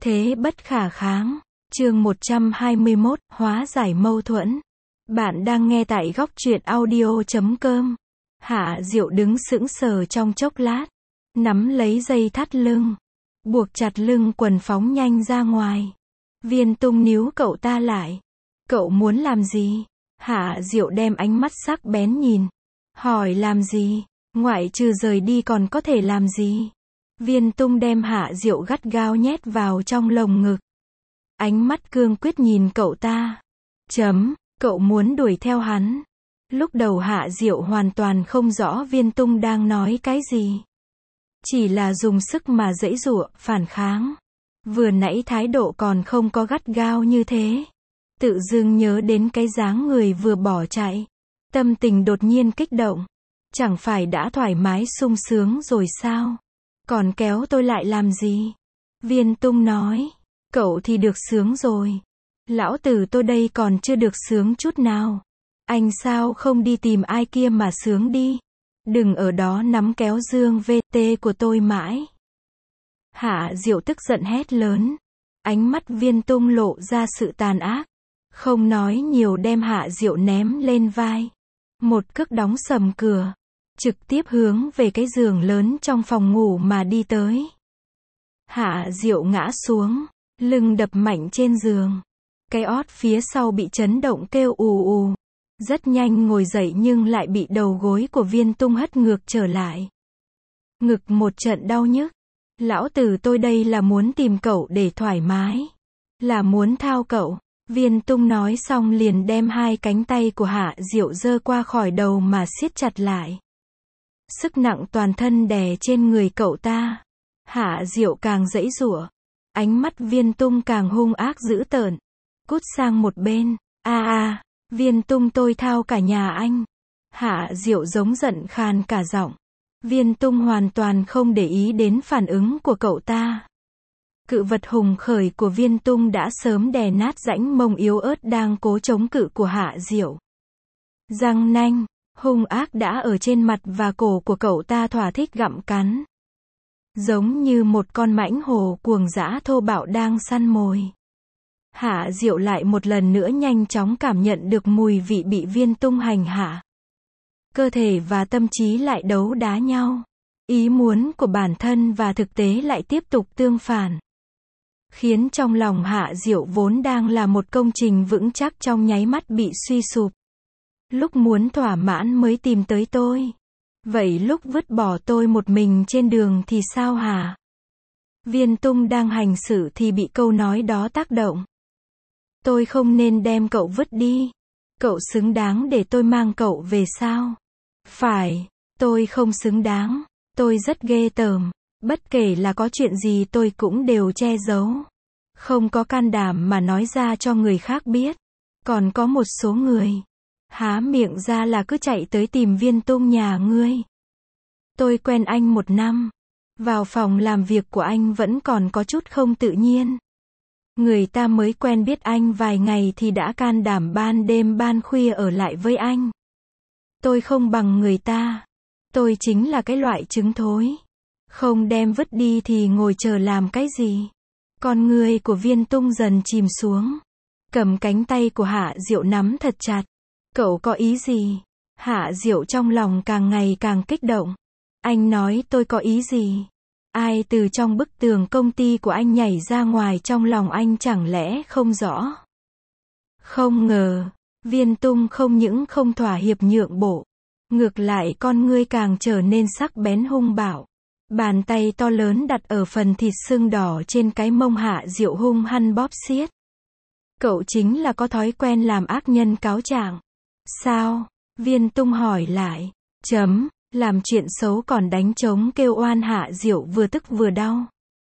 Thế bất khả kháng. Chương 121, hóa giải mâu thuẫn. Bạn đang nghe tại góc truyện audio.com. Hạ Diệu đứng sững sờ trong chốc lát, nắm lấy dây thắt lưng, buộc chặt lưng quần phóng nhanh ra ngoài. Viên Tung níu cậu ta lại. Cậu muốn làm gì? Hạ Diệu đem ánh mắt sắc bén nhìn. Hỏi làm gì? Ngoại trừ rời đi còn có thể làm gì? Viên Tung đem Hạ Diệu gắt gao nhét vào trong lồng ngực. Ánh mắt cương quyết nhìn cậu ta. Cậu muốn đuổi theo hắn. Lúc đầu Hạ Diệu hoàn toàn không rõ Viên Tung đang nói cái gì. Chỉ là dùng sức mà giãy giụa, phản kháng. Vừa nãy thái độ còn không có gắt gao như thế. Tự dưng nhớ đến cái dáng người vừa bỏ chạy. Tâm tình đột nhiên kích động. Chẳng phải đã thoải mái sung sướng rồi sao? Còn kéo tôi lại làm gì? Viên Tung nói. Cậu thì được sướng rồi. Lão tử tôi đây còn chưa được sướng chút nào. Anh sao không đi tìm ai kia mà sướng đi? Đừng ở đó nắm kéo dương VT của tôi mãi. Hạ Diệu tức giận hét lớn. Ánh mắt Viên Tung lộ ra sự tàn ác. Không nói nhiều đem Hạ Diệu ném lên vai. Một cước đóng sầm cửa. Trực tiếp hướng về cái giường lớn trong phòng ngủ mà đi tới. Hạ Diệu ngã xuống. Lưng đập mạnh trên giường. Cái ót phía sau bị chấn động kêu ù ù. Rất nhanh ngồi dậy nhưng lại bị đầu gối của Viên Tung hất ngược trở lại. Ngực một trận đau nhức. Lão tử tôi đây là muốn tìm cậu để thoải mái. Là muốn thao cậu. Viên Tung nói xong liền đem hai cánh tay của Hạ Diệu giơ qua khỏi đầu mà siết chặt lại. Sức nặng toàn thân đè trên người cậu ta. Hạ Diệu càng giãy giụa. Ánh mắt Viên Tung càng hung ác dữ tợn. Cút sang một bên. Viên Tung tôi thao cả nhà anh. Hạ Diệu giống giận khàn cả giọng. Viên Tung hoàn toàn không để ý đến phản ứng của cậu ta. Cự vật hùng khởi của Viên Tung đã sớm đè nát rãnh mông yếu ớt đang cố chống cự của Hạ Diệu. Răng nanh, hung ác đã ở trên mặt và cổ của cậu ta thỏa thích gặm cắn. Giống như một con mãnh hổ cuồng dã thô bạo đang săn mồi. Hạ Diệu lại một lần nữa nhanh chóng cảm nhận được mùi vị bị Viên Tung hành hạ. Cơ thể và tâm trí lại đấu đá nhau. Ý muốn của bản thân và thực tế lại tiếp tục tương phản. Khiến trong lòng Hạ Diệu vốn đang là một công trình vững chắc trong nháy mắt bị suy sụp. Lúc muốn thỏa mãn mới tìm tới tôi. Vậy lúc vứt bỏ tôi một mình trên đường thì sao hả? Viên Tung đang hành xử thì bị câu nói đó tác động. Tôi không nên đem cậu vứt đi. Cậu xứng đáng để tôi mang cậu về sao? Phải, tôi không xứng đáng. Tôi rất ghê tởm. Bất kể là có chuyện gì tôi cũng đều che giấu. Không có can đảm mà nói ra cho người khác biết. Còn có một số người há miệng ra là cứ chạy tới tìm Viên Tung nhà ngươi. Tôi quen anh 1 năm. Vào phòng làm việc của anh vẫn còn có chút không tự nhiên. Người ta mới quen biết anh vài ngày thì đã can đảm ban đêm ban khuya ở lại với anh. Tôi không bằng người ta. Tôi chính là cái loại trứng thối. Không đem vứt đi thì ngồi chờ làm cái gì? Con người của Viên Tung dần chìm xuống. Cầm cánh tay của Hạ Diệu nắm thật chặt. Cậu có ý gì? Hạ Diệu trong lòng càng ngày càng kích động. Anh nói tôi có ý gì? Ai từ trong bức tường công ty của anh nhảy ra ngoài trong lòng anh chẳng lẽ không rõ? Không ngờ, Viên Tung không những không thỏa hiệp nhượng bộ. Ngược lại con ngươi càng trở nên sắc bén hung bạo. Bàn tay to lớn đặt ở phần thịt sưng đỏ trên cái mông Hạ Diệu hung hăng bóp xiết. Cậu chính là có thói quen làm ác nhân cáo trạng. Sao? Viên Tung hỏi lại. Làm chuyện xấu còn đánh trống kêu oan. Hạ Diệu vừa tức vừa đau.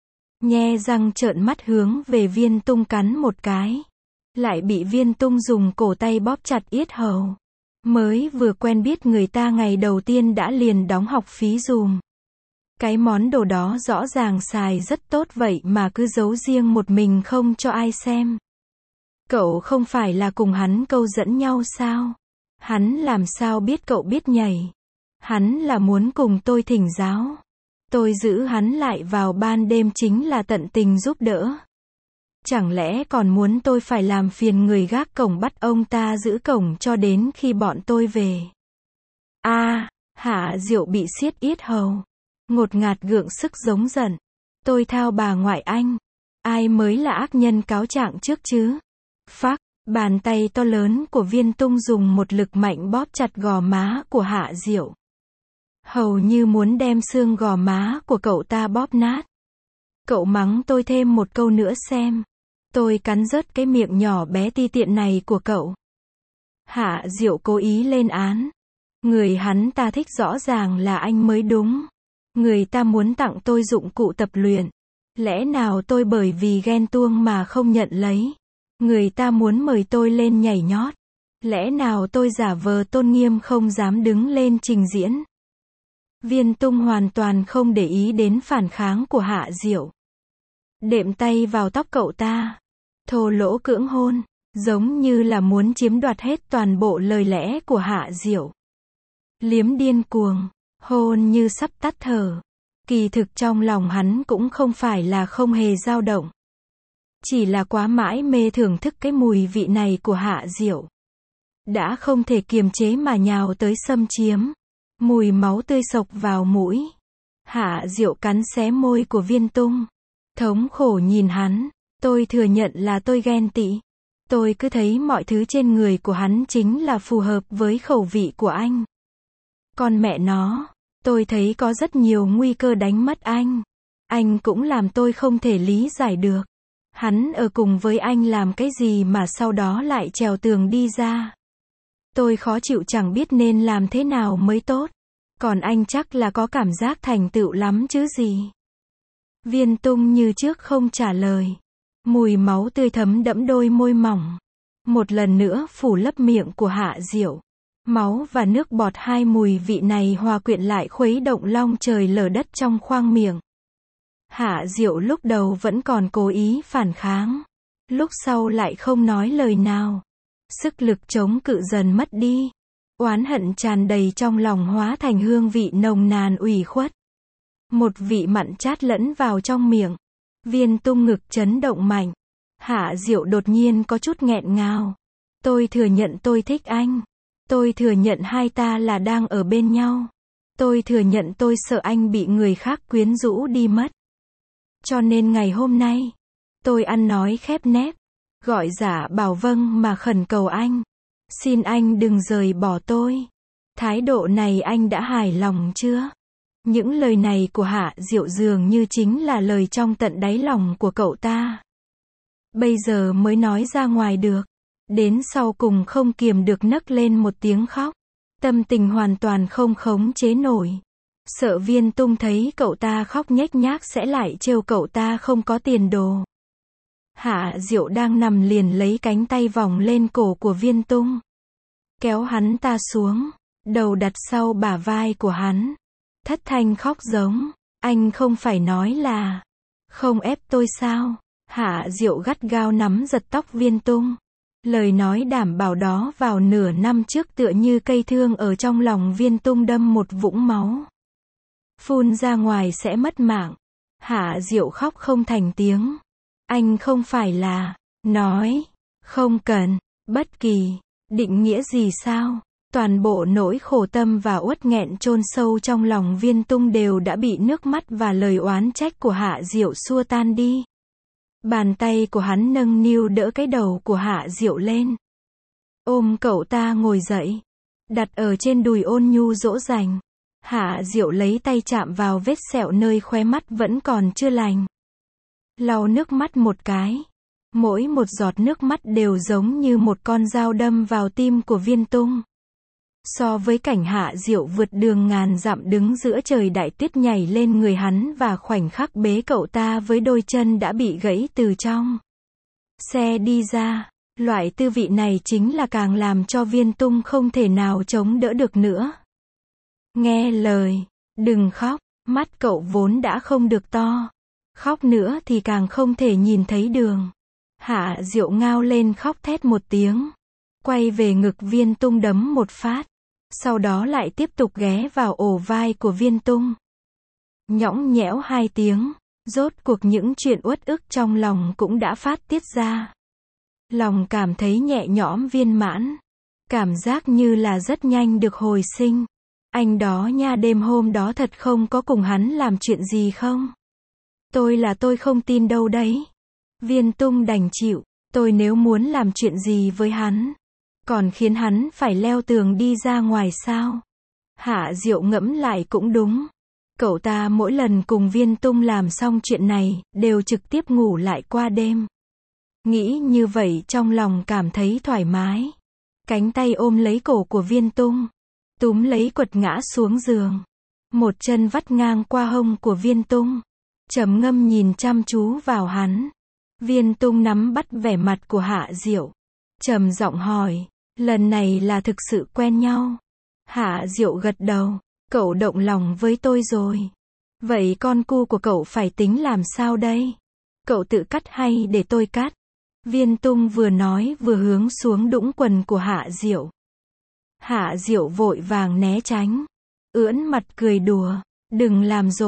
Nhe răng trợn mắt hướng về Viên Tung cắn một cái. Lại bị Viên Tung dùng cổ tay bóp chặt yết hầu. Mới vừa quen biết người ta ngày đầu tiên đã liền đóng học phí dùm. Cái món đồ đó rõ ràng xài rất tốt vậy mà cứ giấu riêng một mình không cho ai xem. Cậu không phải là cùng hắn câu dẫn nhau sao? Hắn làm sao biết cậu biết nhảy? Hắn là muốn cùng tôi thỉnh giáo. Tôi giữ hắn lại vào ban đêm chính là tận tình giúp đỡ. Chẳng lẽ còn muốn tôi phải làm phiền người gác cổng bắt ông ta giữ cổng cho đến khi bọn tôi về? Hạ Diệu bị siết yết hầu. Ngột ngạt gượng sức giống giận. Tôi thao bà ngoại anh. Ai mới là ác nhân cáo trạng trước chứ? Phác, bàn tay to lớn của Viên Tung dùng một lực mạnh bóp chặt gò má của Hạ Diệu. Hầu như muốn đem xương gò má của cậu ta bóp nát. Cậu mắng tôi thêm một câu nữa xem. Tôi cắn rớt cái miệng nhỏ bé ti tiện này của cậu. Hạ Diệu cố ý lên án. Người hắn ta thích rõ ràng là anh mới đúng. Người ta muốn tặng tôi dụng cụ tập luyện. Lẽ nào tôi bởi vì ghen tuông mà không nhận lấy? Người ta muốn mời tôi lên nhảy nhót. Lẽ nào tôi giả vờ tôn nghiêm không dám đứng lên trình diễn? Viên Tung hoàn toàn không để ý đến phản kháng của Hạ Diệu. Đệm tay vào tóc cậu ta. Thô lỗ cưỡng hôn. Giống như là muốn chiếm đoạt hết toàn bộ lời lẽ của Hạ Diệu. Liếm điên cuồng. Hôn như sắp tắt thở. Kỳ thực trong lòng hắn cũng không phải là không hề dao động. Chỉ là quá mãi mê thưởng thức cái mùi vị này của Hạ Diệu. Đã không thể kiềm chế mà nhào tới xâm chiếm. Mùi máu tươi sộc vào mũi. Hạ Diệu cắn xé môi của Viên Tung. Thống khổ nhìn hắn. Tôi thừa nhận là tôi ghen tị. Tôi cứ thấy mọi thứ trên người của hắn chính là phù hợp với khẩu vị của anh. Còn mẹ nó, tôi thấy có rất nhiều nguy cơ đánh mất anh. Anh cũng làm tôi không thể lý giải được. Hắn ở cùng với anh làm cái gì mà sau đó lại trèo tường đi ra. Tôi khó chịu chẳng biết nên làm thế nào mới tốt. Còn anh chắc là có cảm giác thành tựu lắm chứ gì. Viên Tung như trước không trả lời. Mùi máu tươi thấm đẫm đôi môi mỏng. Một lần nữa phủ lấp miệng của Hạ Diệu. Máu và nước bọt hai mùi vị này hòa quyện lại khuấy động long trời lở đất trong khoang miệng. Hạ Diệu lúc đầu vẫn còn cố ý phản kháng. Lúc sau lại không nói lời nào. Sức lực chống cự dần mất đi. Oán hận tràn đầy trong lòng hóa thành hương vị nồng nàn ủy khuất. Một vị mặn chát lẫn vào trong miệng. Viên Tung ngực chấn động mạnh. Hạ Diệu đột nhiên có chút nghẹn ngào. Tôi thừa nhận tôi thích anh. Tôi thừa nhận hai ta là đang ở bên nhau. Tôi thừa nhận tôi sợ anh bị người khác quyến rũ đi mất. Cho nên ngày hôm nay, tôi ăn nói khép nép, gọi giả bảo vâng mà khẩn cầu anh. Xin anh đừng rời bỏ tôi. Thái độ này anh đã hài lòng chưa? Những lời này của Hạ Diệu dường như chính là lời trong tận đáy lòng của cậu ta. Bây giờ mới nói ra ngoài được. Đến sau cùng không kiềm được nấc lên một tiếng khóc. Tâm tình hoàn toàn không khống chế nổi. Sợ Viên Tung thấy cậu ta khóc nhếch nhác sẽ lại trêu cậu ta không có tiền đồ. Hạ Diệu đang nằm liền lấy cánh tay vòng lên cổ của Viên Tung. Kéo hắn ta xuống. Đầu đặt sau bả vai của hắn. Thất thanh khóc giống. Anh không phải nói là không ép tôi sao? Hạ Diệu gắt gao nắm giật tóc Viên Tung. Lời nói đảm bảo đó vào nửa năm trước tựa như cây thương ở trong lòng Viên Tung đâm một vũng máu. Phun ra ngoài sẽ mất mạng. Hạ Diệu khóc không thành tiếng. Anh không phải là nói không cần bất kỳ định nghĩa gì sao? Toàn bộ nỗi khổ tâm và uất nghẹn chôn sâu trong lòng Viên Tung đều đã bị nước mắt và lời oán trách của Hạ Diệu xua tan đi. Bàn tay của hắn nâng niu đỡ cái đầu của Hạ Diệu lên. Ôm cậu ta ngồi dậy. Đặt ở trên đùi ôn nhu dỗ dành. Hạ Diệu lấy tay chạm vào vết sẹo nơi khóe mắt vẫn còn chưa lành. Lau nước mắt một cái. Mỗi một giọt nước mắt đều giống như một con dao đâm vào tim của Viên Tung. So với cảnh Hạ Diệu vượt đường ngàn dặm đứng giữa trời đại tuyết nhảy lên người hắn và khoảnh khắc bế cậu ta với đôi chân đã bị gãy từ trong xe đi ra, loại tư vị này chính là càng làm cho Viên Tung không thể nào chống đỡ được nữa. Nghe lời, đừng khóc, mắt cậu vốn đã không được to. Khóc nữa thì càng không thể nhìn thấy đường. Hạ Diệu ngao lên khóc thét một tiếng. Quay về ngực Viên Tung đấm một phát. Sau đó lại tiếp tục ghé vào ổ vai của Viên Tung. Nhõng nhẽo hai tiếng. Rốt cuộc những chuyện uất ức trong lòng cũng đã phát tiết ra. Lòng cảm thấy nhẹ nhõm viên mãn. Cảm giác như là rất nhanh được hồi sinh. Anh đó nha, đêm hôm đó thật không có cùng hắn làm chuyện gì không? Tôi không tin đâu đấy. Viên Tung đành chịu. Tôi nếu muốn làm chuyện gì với hắn, còn khiến hắn phải leo tường đi ra ngoài sao? Hạ Diệu ngẫm lại cũng đúng. Cậu ta mỗi lần cùng Viên Tung làm xong chuyện này, đều trực tiếp ngủ lại qua đêm. Nghĩ như vậy trong lòng cảm thấy thoải mái. Cánh tay ôm lấy cổ của Viên Tung, túm lấy quật ngã xuống giường. Một chân vắt ngang qua hông của Viên Tung. Trầm ngâm nhìn chăm chú vào hắn. Viên Tung nắm bắt vẻ mặt của Hạ Diệu. Trầm giọng hỏi, lần này là thực sự quen nhau? Hạ Diệu gật đầu, cậu động lòng với tôi rồi. Vậy con cu của cậu phải tính làm sao đây? Cậu tự cắt hay để tôi cắt? Viên Tung vừa nói vừa hướng xuống đũng quần của Hạ Diệu. Hạ Diệu vội vàng né tránh, ưỡn mặt cười đùa, đừng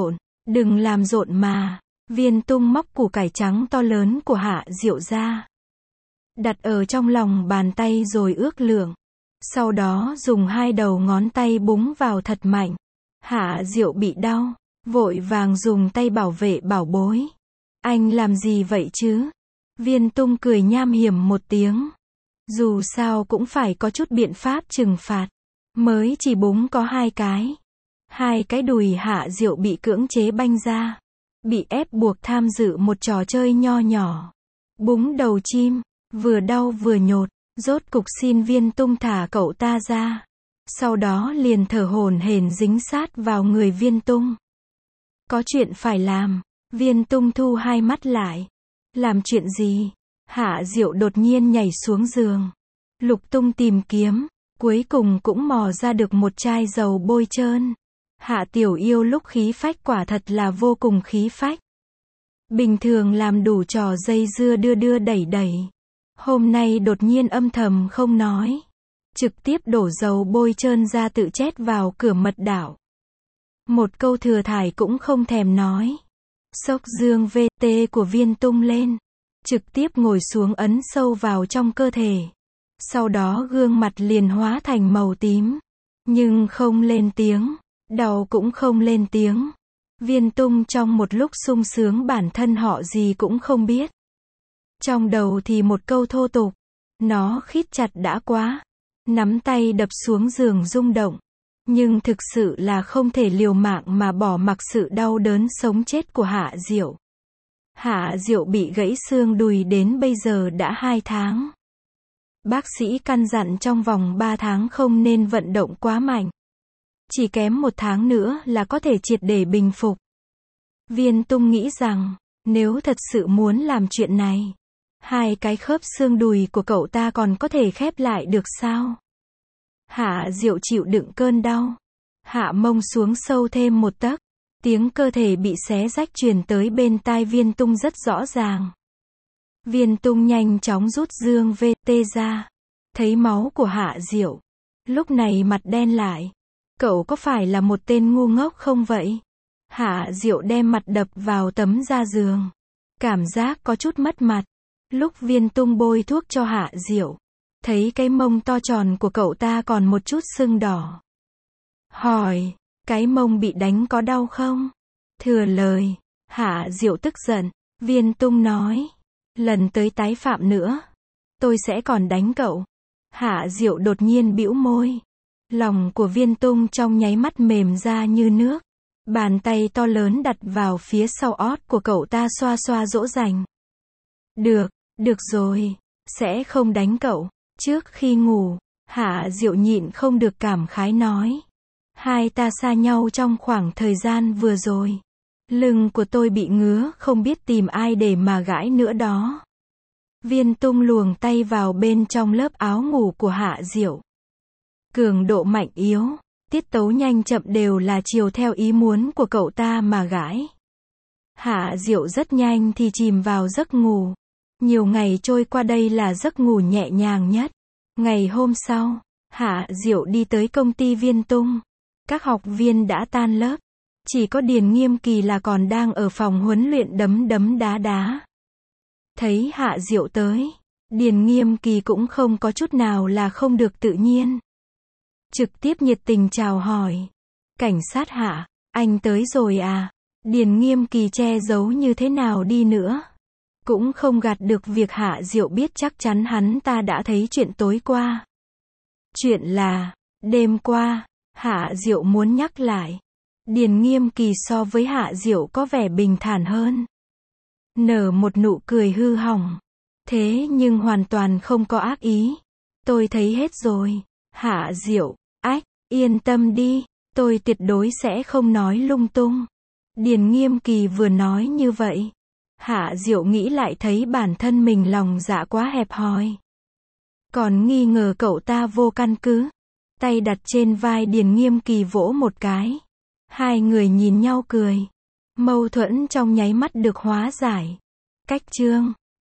làm rộn mà. Viên Tung móc củ cải trắng to lớn của Hạ Diệu ra, đặt ở trong lòng bàn tay rồi ước lượng. Sau đó dùng hai đầu ngón tay búng vào thật mạnh. Hạ Diệu bị đau, vội vàng dùng tay bảo vệ bảo bối. Anh làm gì vậy chứ? Viên Tung cười nham hiểm một tiếng. Dù sao cũng phải có chút biện pháp trừng phạt. Mới chỉ búng có 2 cái. 2 cái đùi Hạ Diệu bị cưỡng chế banh ra. Bị ép buộc tham dự một trò chơi nho nhỏ. Búng đầu chim, vừa đau vừa nhột. Rốt cục xin Viên Tung thả cậu ta ra. Sau đó liền thở hổn hển dính sát vào người Viên Tung. Có chuyện phải làm. Viên Tung thu hai mắt lại. Làm chuyện gì? Hạ Diệu đột nhiên nhảy xuống giường. Lục tung tìm kiếm, cuối cùng cũng mò ra được một chai dầu bôi trơn. Hạ Tiểu Yêu lúc khí phách quả thật là vô cùng khí phách. Bình thường làm đủ trò dây dưa đưa đưa đẩy đẩy. Hôm nay đột nhiên âm thầm không nói. Trực tiếp đổ dầu bôi trơn ra tự chét vào cửa mật đảo. Một câu thừa thải cũng không thèm nói. Xốc dương VT của Viên Tung lên. Trực tiếp ngồi xuống ấn sâu vào trong cơ thể. Sau đó gương mặt liền hóa thành màu tím. Nhưng không lên tiếng. Đau cũng không lên tiếng. Viên Tung trong một lúc sung sướng bản thân họ gì cũng không biết. Trong đầu thì một câu thô tục. Nó khít chặt đã quá. Nắm tay đập xuống giường rung động. Nhưng thực sự là không thể liều mạng mà bỏ mặc sự đau đớn sống chết của Hạ Diệu. Hạ Diệu bị gãy xương đùi đến bây giờ đã 2 tháng. Bác sĩ căn dặn trong vòng 3 tháng không nên vận động quá mạnh. Chỉ kém 1 tháng nữa là có thể triệt để bình phục. Viên Tung nghĩ rằng, nếu thật sự muốn làm chuyện này, 2 cái khớp xương đùi của cậu ta còn có thể khép lại được sao? Hạ Diệu chịu đựng cơn đau. Hạ mông xuống sâu thêm 1 tấc. Tiếng cơ thể bị xé rách truyền tới bên tai Viên Tung rất rõ ràng. Viên Tung nhanh chóng rút dương VT ra. Thấy máu của Hạ Diệu. Lúc này mặt đen lại. Cậu có phải là một tên ngu ngốc không vậy? Hạ Diệu đem mặt đập vào tấm da giường. Cảm giác có chút mất mặt. Lúc Viên Tung bôi thuốc cho Hạ Diệu, thấy cái mông to tròn của cậu ta còn một chút sưng đỏ. Hỏi, cái mông bị đánh có đau không? Thừa lời, Hạ Diệu tức giận. Viên Tung nói, lần tới tái phạm nữa, tôi sẽ còn đánh cậu. Hạ Diệu đột nhiên bĩu môi. Lòng của Viên Tung trong nháy mắt mềm ra như nước. Bàn tay to lớn đặt vào phía sau ót của cậu ta xoa xoa dỗ dành. Được rồi, sẽ không đánh cậu. Trước khi ngủ, Hạ Diệu nhịn không được cảm khái nói. Hai ta xa nhau trong khoảng thời gian vừa rồi. Lưng của tôi bị ngứa không biết tìm ai để mà gãi nữa đó. Viên Tung luồng tay vào bên trong lớp áo ngủ của Hạ Diệu. Cường độ mạnh yếu, tiết tấu nhanh chậm đều là chiều theo ý muốn của cậu ta mà gãi. Hạ Diệu rất nhanh thì chìm vào giấc ngủ. Nhiều ngày trôi qua đây là giấc ngủ nhẹ nhàng nhất. Ngày hôm sau, Hạ Diệu đi tới công ty Viên Tung. Các học viên đã tan lớp. Chỉ có Điền Nghiêm Kỳ là còn đang ở phòng huấn luyện đấm đấm đá đá. Thấy Hạ Diệu tới, Điền Nghiêm Kỳ cũng không có chút nào là không được tự nhiên. Trực tiếp nhiệt tình chào hỏi. Cảnh sát Hạ, anh tới rồi à? Điền Nghiêm Kỳ che giấu như thế nào đi nữa, cũng không gạt được việc Hạ Diệu biết chắc chắn hắn ta đã thấy chuyện tối qua. Chuyện là, đêm qua, Hạ Diệu muốn nhắc lại. Điền Nghiêm Kỳ so với Hạ Diệu có vẻ bình thản hơn. Nở một nụ cười hư hỏng. Thế nhưng hoàn toàn không có ác ý. Tôi thấy hết rồi. Hạ Diệu, ách, yên tâm đi, tôi tuyệt đối sẽ không nói lung tung. Điền Nghiêm Kỳ vừa nói như vậy, Hạ Diệu nghĩ lại thấy bản thân mình lòng dạ quá hẹp hòi. Còn nghi ngờ cậu ta vô căn cứ. Tay đặt trên vai Điền Nghiêm Kỳ vỗ một cái. Hai người nhìn nhau cười. Mâu thuẫn trong nháy mắt được hóa giải. Cách chương